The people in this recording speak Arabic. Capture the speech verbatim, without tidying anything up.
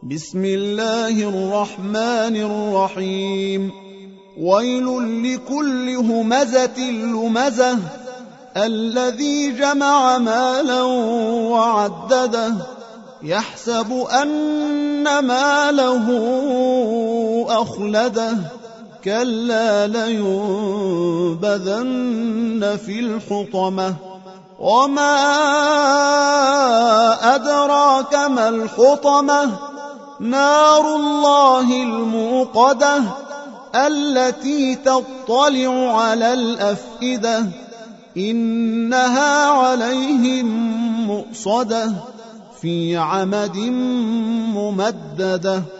بسم الله الرحمن الرحيم ويل لكل همزة لمزة الذي جمع مالا وعدده يحسب أن ماله أخلده كلا لينبذن في الحطمة وما أدراك ما الحطمة نار الله الموقدة التي تطلع على الأفئدة إنها عليهم مؤصدة في عمد ممددة.